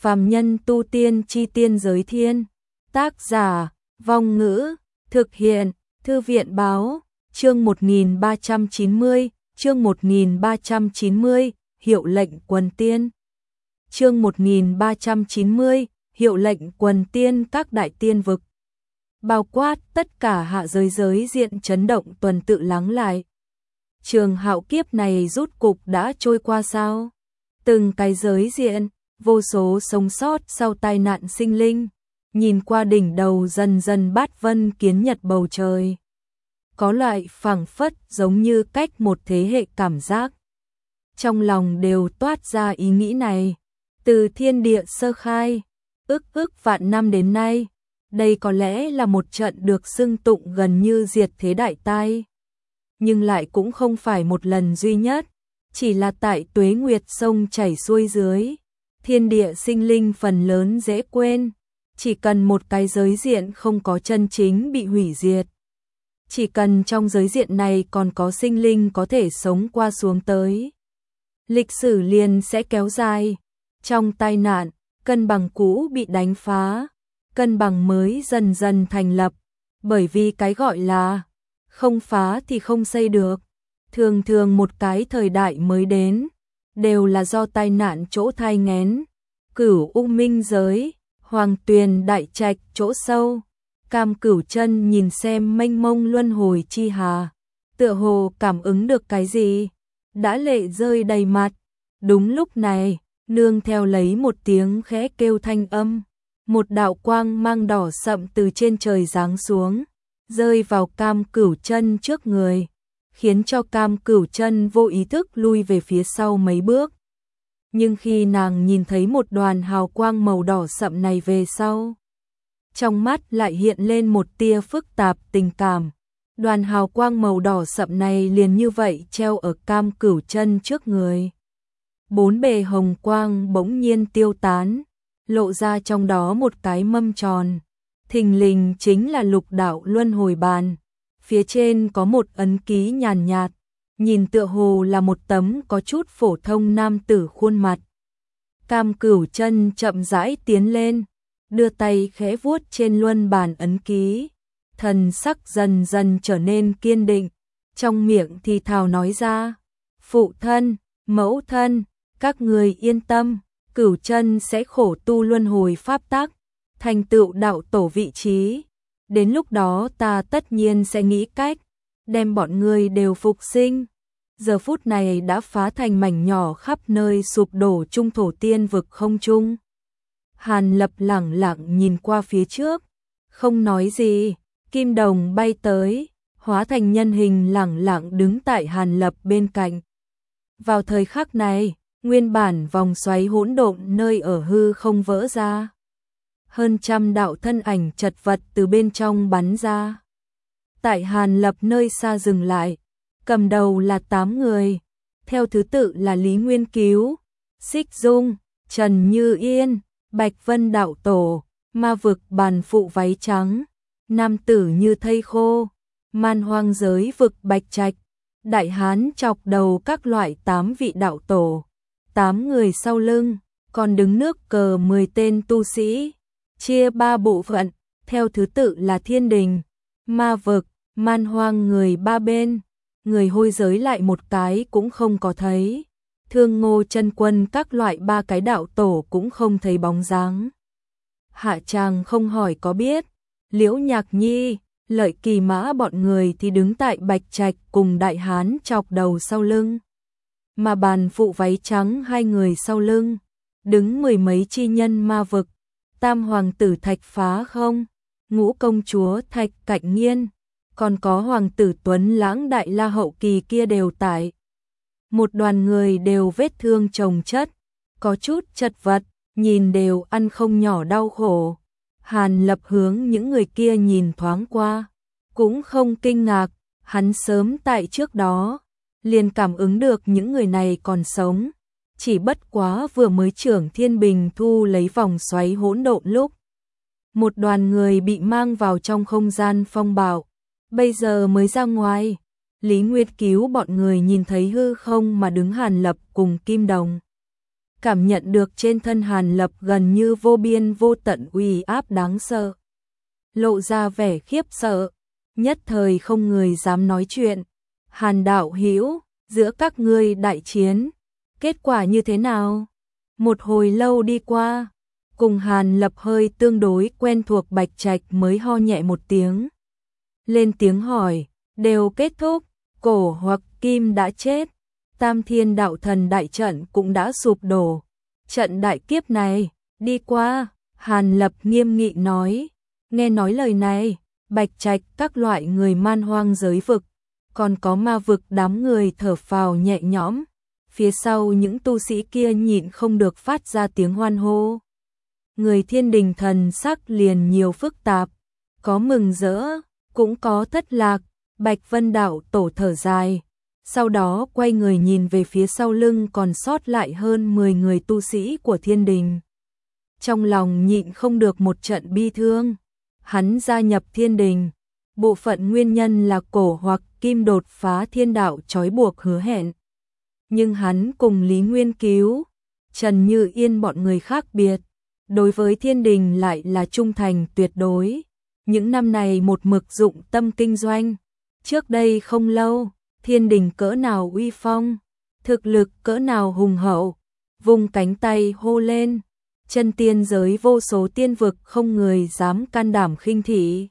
Phàm nhân tu tiên chi tiên giới thiên. Tác giả, Vong Ngữ, thực hiện, Thư viện Báo, chương 1390, chương 1390, hiệu lệnh quần tiên. Chương 1390, hiệu lệnh quần tiên các đại tiên vực. Bao quát tất cả hạ giới diện chấn động tuần tự lắng lại. Trường hạo kiếp này rút cục đã trôi qua sao? Từng cái giới diện, vô số sống sót sau tai nạn sinh linh, nhìn qua đỉnh đầu dần dần bát vân kiến nhật bầu trời. Có loại phảng phất giống như cách một thế hệ cảm giác. Trong lòng đều toát ra ý nghĩ này. Từ thiên địa sơ khai, ức vạn năm đến nay, đây có lẽ là một trận được xưng tụng gần như diệt thế đại tai. Nhưng lại cũng không phải một lần duy nhất, chỉ là tại tuế nguyệt sông chảy xuôi dưới. Thiên địa sinh linh phần lớn dễ quên, chỉ cần một cái giới diện không có chân chính bị hủy diệt. Chỉ cần trong giới diện này còn có sinh linh có thể sống qua xuống tới, lịch sử liền sẽ kéo dài. Trong tai nạn, cân bằng cũ bị đánh phá, cân bằng mới dần dần thành lập, bởi vì cái gọi là không phá thì không xây được. Thường thường một cái thời đại mới đến, đều là do tai nạn chỗ thai nghén. Cửu U Minh giới, Hoàng Tuyền đại trạch chỗ sâu, Cam Cửu Chân nhìn xem mênh mông luân hồi chi hà, tựa hồ cảm ứng được cái gì, đã lệ rơi đầy mặt. Đúng lúc này, nương theo lấy một tiếng khẽ kêu thanh âm, một đạo quang mang đỏ sậm từ trên trời giáng xuống, rơi vào Cam Cửu Chân trước người, khiến cho Cam Cửu Chân vô ý thức lui về phía sau mấy bước. Nhưng khi nàng nhìn thấy một đoàn hào quang màu đỏ sậm này về sau, trong mắt lại hiện lên một tia phức tạp tình cảm. Đoàn hào quang màu đỏ sậm này liền như vậy treo ở Cam Cửu Chân trước người. Bốn bề hồng quang bỗng nhiên tiêu tán, lộ ra trong đó một cái mâm tròn. Thình lình chính là lục đạo luân hồi bàn. Phía trên có một ấn ký nhàn nhạt, nhìn tựa hồ là một tấm có chút phổ thông nam tử khuôn mặt. Cam Cửu Chân chậm rãi tiến lên, đưa tay khẽ vuốt trên luân bàn ấn ký, thần sắc dần dần trở nên kiên định, trong miệng thì thào nói ra: "Phụ thân, mẫu thân, các người yên tâm, Cửu Chân sẽ khổ tu luân hồi pháp tắc, thành tựu đạo tổ vị trí. Đến lúc đó ta tất nhiên sẽ nghĩ cách đem bọn người đều phục sinh." Giờ phút này đã phá thành mảnh nhỏ khắp nơi sụp đổ trung thổ tiên vực không trung. Hàn Lập lẳng lặng nhìn qua phía trước, không nói gì. Kim đồng bay tới, hóa thành nhân hình lẳng lặng đứng tại Hàn Lập bên cạnh. Vào thời khắc này, nguyên bản vòng xoáy hỗn độn nơi ở hư không vỡ ra. Hơn trăm đạo thân ảnh chật vật từ bên trong bắn ra. Tại Hàn Lập nơi xa dừng lại, cầm đầu là 8 người, theo thứ tự là Lý Nguyên Cứu, Xích Dung, Trần Như Yên, Bạch Vân đạo tổ, Ma vực bàn phụ váy trắng, nam tử như thây khô, Man hoang giới vực Bạch Trạch, Đại Hán chọc đầu các loại 8 vị đạo tổ. 8 người sau lưng, còn đứng nước cờ 10 tên tu sĩ, chia 3 bộ phận, theo thứ tự là Thiên Đình, Ma vực, Man hoang người 3 bên, người hôi giới lại một cái cũng không có thấy. Thương Ngô Chân Quân các loại 3 cái đạo tổ cũng không thấy bóng dáng. Hạ Tràng không hỏi có biết, Liễu Nhạc Nhi, Lợi Kỳ Mã bọn người thì đứng tại Bạch Trạch cùng Đại Hán chọc đầu sau lưng. Mà bàn phụ váy trắng 2 người sau lưng, đứng 10 mấy chi nhân Ma vực, Tam hoàng tử Thạch Phá Không, Ngũ công chúa Thạch Cạnh Nghiên, còn có hoàng tử Tuấn Lãng Đại La hậu kỳ kia đều tại. Một đoàn người đều vết thương chồng chất, có chút chật vật, nhìn đều ăn không nhỏ đau khổ. Hàn Lập hướng những người kia nhìn thoáng qua, cũng không kinh ngạc, hắn sớm tại trước đó liền cảm ứng được những người này còn sống, chỉ bất quá vừa mới trưởng Thiên Bình thu lấy vòng xoáy hỗn độn lúc một đoàn người bị mang vào trong không gian phong bạo, bây giờ mới ra ngoài. Lý Nguyên Cứu bọn người nhìn thấy hư không mà đứng Hàn Lập cùng Kim Đồng. cảm nhận được trên thân Hàn Lập gần như vô biên vô tận uy áp đáng sợ. Lộ ra vẻ khiếp sợ, nhất thời không người dám nói chuyện. Hàn đạo hữu, giữa các ngươi đại chiến, kết quả như thế nào? Một hồi lâu đi qua, cùng Hàn Lập hơi tương đối quen thuộc Bạch Trạch mới ho nhẹ một tiếng. Lên tiếng hỏi, đều kết thúc, Cổ hoặc Kim đã chết, Tam Thiên Đạo Thần đại trận cũng đã sụp đổ. Trận đại kiếp này, đi qua, Hàn Lập nghiêm nghị nói. Nghe nói lời này, Bạch Trạch các loại người man hoang giới vực, còn có ma vực đám người thở phào nhẹ nhõm. Phía sau những tu sĩ kia nhịn không được phát ra tiếng hoan hô. Người Thiên Đình thần sắc liền nhiều phức tạp, có mừng rỡ, cũng có thất lạc. Bạch Vân Đạo Tổ thở dài, sau đó quay người nhìn về phía sau lưng còn sót lại hơn 10 người tu sĩ của Thiên Đình. Trong lòng nhịn không được một trận bi thương. Hắn gia nhập Thiên Đình, bộ phận nguyên nhân là Cổ hoặc Kim đột phá thiên đạo trói buộc hứa hẹn. Nhưng hắn cùng Lý Nguyên Cứu, Trần Như Yên bọn người khác biệt, đối với Thiên Đình lại là trung thành tuyệt đối. Những năm này một mực dụng tâm kinh doanh. Trước đây không lâu, Thiên Đình cỡ nào uy phong, thực lực cỡ nào hùng hậu, vùng cánh tay hô lên. Chân tiên giới vô số tiên vực không người dám can đảm khinh thị.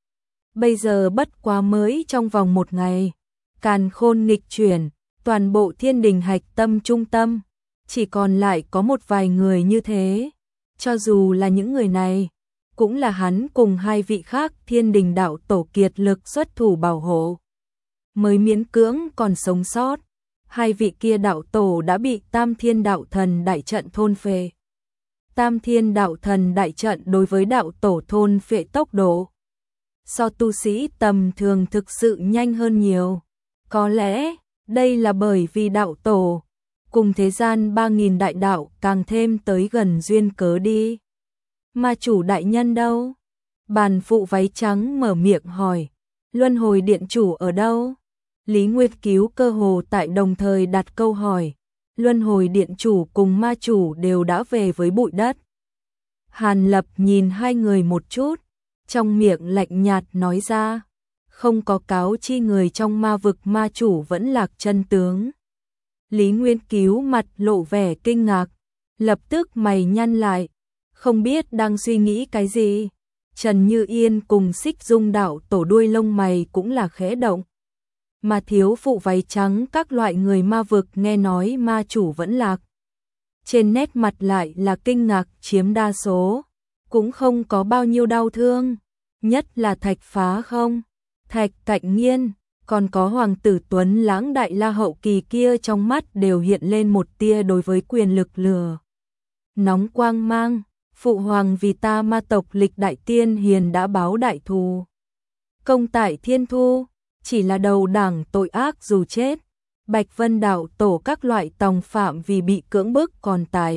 Bây giờ bất quá mới trong vòng một ngày, càn khôn nghịch chuyển, toàn bộ Thiên Đình hạch tâm trung tâm, chỉ còn lại có một vài người như thế. Cho dù là những người này, cũng là hắn cùng hai vị khác Thiên Đình đạo tổ kiệt lực xuất thủ bảo hộ, mới miễn cưỡng còn sống sót. Hai vị kia đạo tổ đã bị Tam Thiên Đạo Thần đại trận thôn phệ. Tam Thiên Đạo Thần đại trận đối với đạo tổ thôn phệ tốc độ so tu sĩ tầm thường thực sự nhanh hơn nhiều. Có lẽ đây là bởi vì đạo tổ cùng thế gian 3000 đại đạo càng thêm tới gần duyên cớ đi. Ma chủ đại nhân đâu? Bàn phụ váy trắng mở miệng hỏi. Luân hồi điện chủ ở đâu? Lý Nguyệt Cứu cơ hồ tại đồng thời đặt câu hỏi. Luân hồi điện chủ cùng ma chủ đều đã về với bụi đất. Hàn Lập nhìn hai người một chút, trong miệng lạnh nhạt nói ra, không có cáo chi người trong ma vực ma chủ vẫn lạc chân tướng. Lý Nguyên Cứu mặt lộ vẻ kinh ngạc, lập tức mày nhăn lại, không biết đang suy nghĩ cái gì. Trần Như Yên cùng Xích Dung đạo tổ đuôi lông mày cũng là khẽ động. Mà thiếu phụ váy trắng các loại người ma vực nghe nói ma chủ vẫn lạc, trên nét mặt lại là kinh ngạc chiếm đa số, cũng không có bao nhiêu đau thương, nhất là Thạch Phá không, Thạch Cạnh Nghiên, còn có Hoàng tử Tuấn Lãng đại la hậu kỳ kia trong mắt đều hiện lên một tia đối với quyền lực lửa nóng quang mang. Phụ hoàng vì ta ma tộc Lịch Đại Tiên Hiền đã báo đại thù, công tại Thiên Thu, chỉ là đầu đảng tội ác dù chết. Bạch Vân đạo tổ các loại tòng phạm vì bị cưỡng bức còn tại.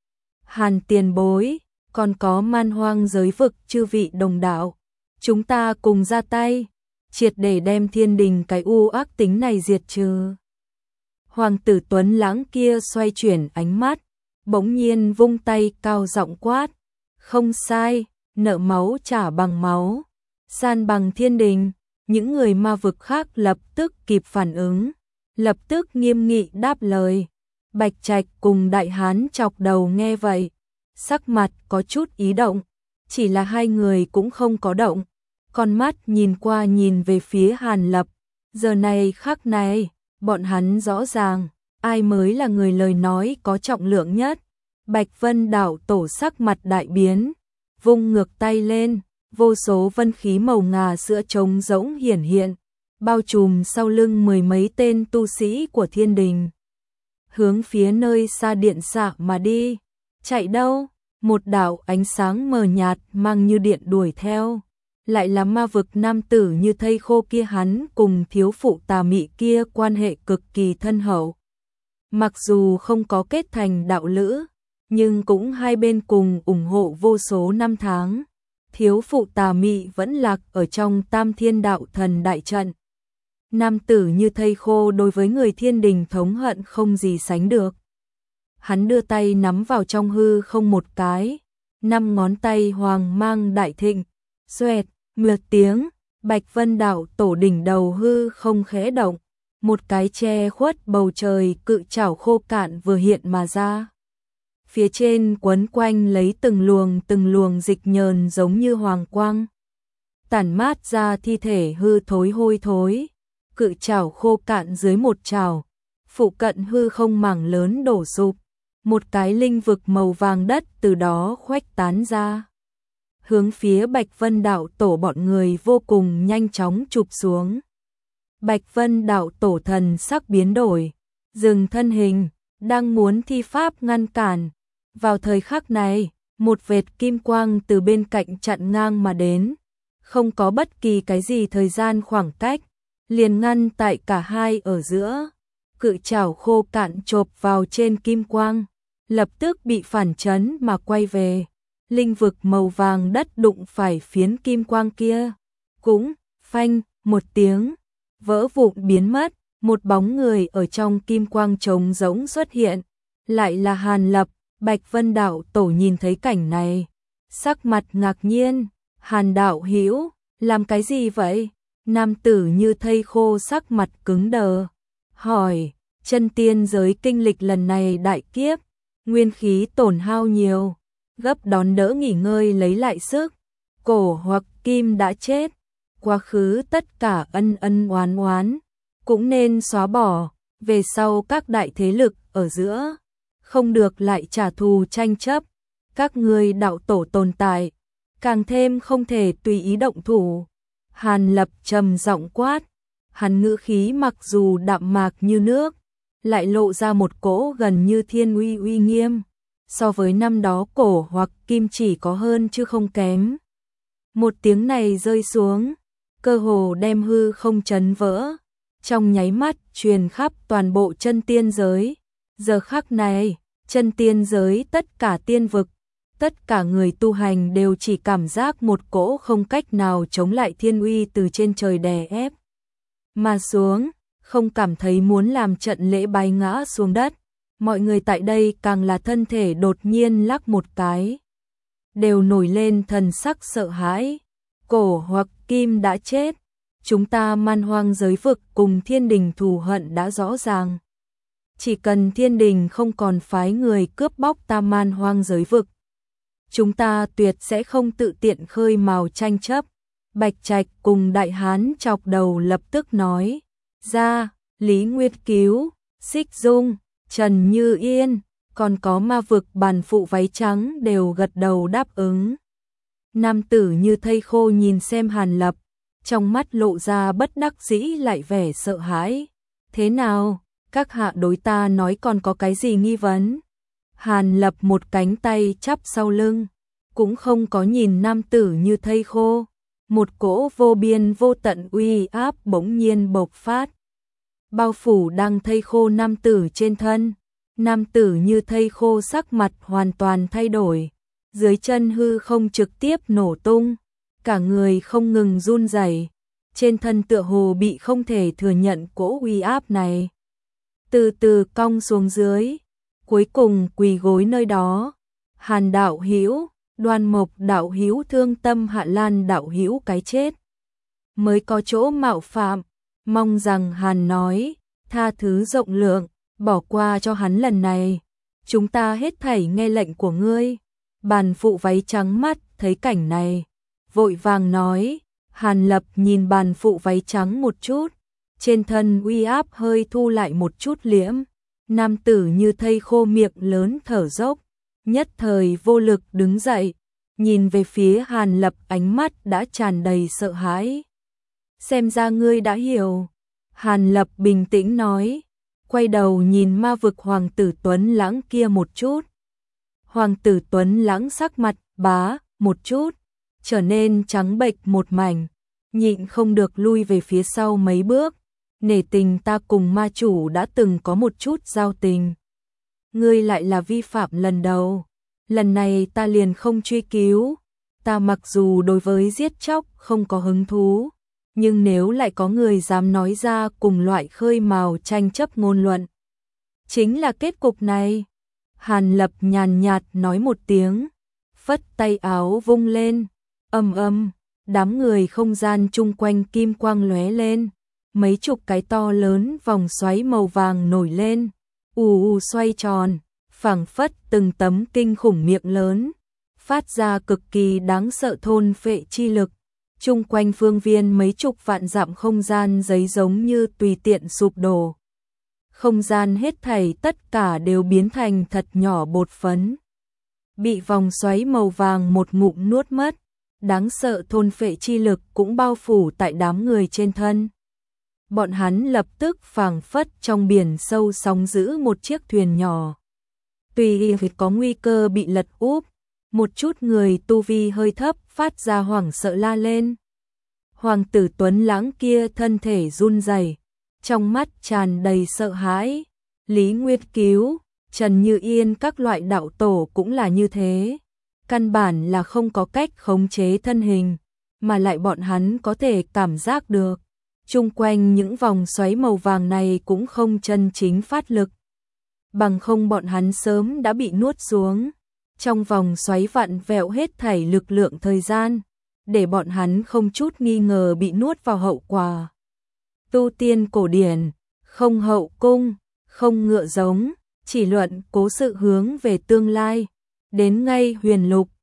Hàn tiền bối, còn có man hoang giới vực chư vị đồng đạo, chúng ta cùng ra tay, triệt để đem Thiên Đình cái u ác tính này diệt trừ. Hoàng tử Tuấn Lãng kia xoay chuyển ánh mắt, bỗng nhiên vung tay cao giọng quát, không sai, nợ máu trả bằng máu, san bằng Thiên Đình. Những người ma vực khác lập tức kịp phản ứng, lập tức nghiêm nghị đáp lời. Bạch Trạch cùng Đại Hán chọc đầu nghe vậy, sắc mặt có chút ý động, chỉ là hai người cũng không có động, con mắt nhìn qua nhìn về phía Hàn Lập. Giờ này khắc này, bọn hắn rõ ràng, ai mới là người lời nói có trọng lượng nhất. Bạch Vân đạo tổ sắc mặt đại biến, vung ngược tay lên, vô số vân khí màu ngà sữa trống rỗng hiển hiện, bao trùm sau lưng mười mấy tên tu sĩ của Thiên Đình. Hướng phía nơi xa điện xạ mà đi. Chạy đâu? Một đạo ánh sáng mờ nhạt mang như điện đuổi theo. Lại là ma vực nam tử như thây khô kia, hắn cùng thiếu phụ tà mị kia quan hệ cực kỳ thân hậu. Mặc dù không có kết thành đạo lữ, nhưng cũng hai bên cùng ủng hộ vô số năm tháng. Thiếu phụ tà mị vẫn lạc ở trong Tam Thiên Đạo Thần đại trận. Nam tử như thây khô đối với người Thiên Đình thống hận không gì sánh được. hắn đưa tay nắm vào trong hư không một cái, 5 ngón tay hoàng mang đại thịnh, xoẹt, một tiếng, Bạch Vân Đạo Tổ đỉnh đầu hư không khẽ động, một cái che khuất bầu trời cự chảo khô cạn vừa hiện mà ra. Phía trên quấn quanh lấy từng luồng dịch nhờn giống như hoàng quang. Tản mát ra thi thể hư thối hôi thối, cự chảo khô cạn dưới một chảo, phụ cận hư không mảng lớn đổ sụp, một cái linh vực màu vàng đất từ đó khuếch tán ra. Hướng phía Bạch Vân Đạo Tổ bọn người vô cùng nhanh chóng chụp xuống. Bạch Vân Đạo Tổ thần sắc biến đổi, dừng thân hình, đang muốn thi pháp ngăn cản. Vào thời khắc này, một vệt kim quang từ bên cạnh chặn ngang mà đến, không có bất kỳ cái gì thời gian khoảng cách, liền ngăn tại cả hai ở giữa. Cự chảo khô cạn chộp vào trên kim quang, lập tức bị phản chấn mà quay về. Linh vực màu vàng đất đụng phải phiến kim quang kia, cũng phanh một tiếng, vỡ vụn biến mất, một bóng người ở trong kim quang trống rỗng xuất hiện, lại là Hàn Lập. Bạch Vân Đạo Tổ nhìn thấy cảnh này, sắc mặt ngạc nhiên, Hàn đạo hữu, làm cái gì vậy? Nam tử như thây khô sắc mặt cứng đờ, hỏi, chân tiên giới kinh lịch lần này đại kiếp, nguyên khí tổn hao nhiều, gấp đón đỡ nghỉ ngơi lấy lại sức, cổ hoặc kim đã chết, quá khứ tất cả ân ân oán oán, cũng nên xóa bỏ, về sau các đại thế lực ở giữa, không được lại trả thù tranh chấp, các ngươi đạo tổ tồn tại, càng thêm không thể tùy ý động thủ. Hàn Lập trầm giọng quát, hắn ngữ khí mặc dù đạm mạc như nước, lại lộ ra một cỗ gần như thiên uy uy nghiêm, so với năm đó cổ hoặc kim chỉ có hơn chứ không kém. Một tiếng này rơi xuống, cơ hồ đem hư không chấn vỡ, trong nháy mắt truyền khắp toàn bộ chân tiên giới. Giờ khắc này, chân tiên giới tất cả tiên vực, tất cả người tu hành đều chỉ cảm giác một cỗ không cách nào chống lại thiên uy từ trên trời đè ép mà xuống, không cảm thấy muốn làm trận lễ bái ngã xuống đất. Mọi người tại đây càng là thân thể đột nhiên lắc một cái, đều nổi lên thần sắc sợ hãi. Cổ hoặc kim đã chết, chúng ta man hoang giới vực cùng thiên đình thù hận đã rõ ràng. Chỉ cần thiên đình không còn phái người cướp bóc ta man hoang giới vực, chúng ta tuyệt sẽ không tự tiện khơi mào tranh chấp. Bạch Trạch cùng Đại Hán chọc đầu lập tức nói ra, Lý Nguyệt Cứu, Xích Dung, Trần Như Yên, còn có ma vực bàn phụ váy trắng đều gật đầu đáp ứng. Nam tử như thây khô nhìn xem Hàn Lập, trong mắt lộ ra bất đắc dĩ lại vẻ sợ hãi. Thế nào, các hạ đối ta nói còn có cái gì nghi vấn? Hàn Lập một cánh tay chắp sau lưng, cũng không có nhìn nam tử như thây khô. Một cỗ vô biên vô tận uy áp bỗng nhiên bộc phát, bao phủ đang thây khô nam tử trên thân. Nam tử như thây khô sắc mặt hoàn toàn thay đổi, dưới chân hư không trực tiếp nổ tung, cả người không ngừng run rẩy, trên thân tựa hồ bị không thể thừa nhận cỗ uy áp này. Từ từ cong xuống dưới, cuối cùng quỳ gối nơi đó. Hàn đạo hữu, Đoan Mộc đạo hữu thương tâm, Hạ Lan đạo hữu cái chết mới có chỗ mạo phạm, mong rằng Hàn nói tha thứ rộng lượng, bỏ qua cho hắn lần này, chúng ta hết thảy nghe lệnh của ngươi. Bàn phụ váy trắng mắt thấy cảnh này, vội vàng nói. Hàn Lập nhìn bàn phụ váy trắng một chút, trên thân uy áp hơi thu lại một chút liễm. Nam tử như thây khô miệng lớn thở dốc, nhất thời vô lực đứng dậy, nhìn về phía Hàn Lập, ánh mắt đã tràn đầy sợ hãi. Xem ra ngươi đã hiểu. Hàn Lập bình tĩnh nói, quay đầu nhìn ma vực hoàng tử Tuấn Lãng kia một chút. Hoàng tử Tuấn Lãng sắc mặt bá một chút, trở nên trắng bệch một mảnh, nhịn không được lui về phía sau mấy bước. Nể tình ta cùng ma chủ đã từng có một chút giao tình, ngươi lại là vi phạm lần đầu, lần này ta liền không truy cứu. Ta mặc dù đối với giết chóc không có hứng thú, nhưng nếu lại có người dám nói ra cùng loại khơi mào tranh chấp ngôn luận, chính là kết cục này. Hàn Lập nhàn nhạt nói một tiếng, phất tay áo vung lên, ầm, đám người không gian chung quanh kim quang lóe lên, mấy chục cái to lớn vòng xoáy màu vàng nổi lên, ù xoay tròn, phảng phất từng tấm kinh khủng miệng lớn, phát ra cực kỳ đáng sợ thôn phệ chi lực. Chung quanh phương viên mấy chục vạn dặm không gian giấy giống như tùy tiện sụp đổ. Không gian hết thảy tất cả đều biến thành thật nhỏ bột phấn. Bị vòng xoáy màu vàng một ngụm nuốt mất, đáng sợ thôn phệ chi lực cũng bao phủ tại đám người trên thân. Bọn hắn lập tức phảng phất trong biển sâu sóng dữ một chiếc thuyền nhỏ. Tuy có nguy cơ bị lật úp, một chút người tu vi hơi thấp phát ra hoảng sợ la lên. Hoàng tử Tuấn Lãng kia thân thể run rẩy, trong mắt tràn đầy sợ hãi. Lý Nguyệt Cứu, Trần Như Yên các loại đạo tổ cũng là như thế. Căn bản là không có cách khống chế thân hình, mà lại bọn hắn có thể cảm giác được. Chung quanh những vòng xoáy màu vàng này cũng không chân chính phát lực. Bằng không bọn hắn sớm đã bị nuốt xuống. Trong vòng xoáy vặn vẹo hết thảy lực lượng thời gian, để bọn hắn không chút nghi ngờ bị nuốt vào hậu quả. Tu tiên cổ điển, không hậu cung, không ngựa giống, chỉ luận cố sự hướng về tương lai. Đến ngay huyền lục,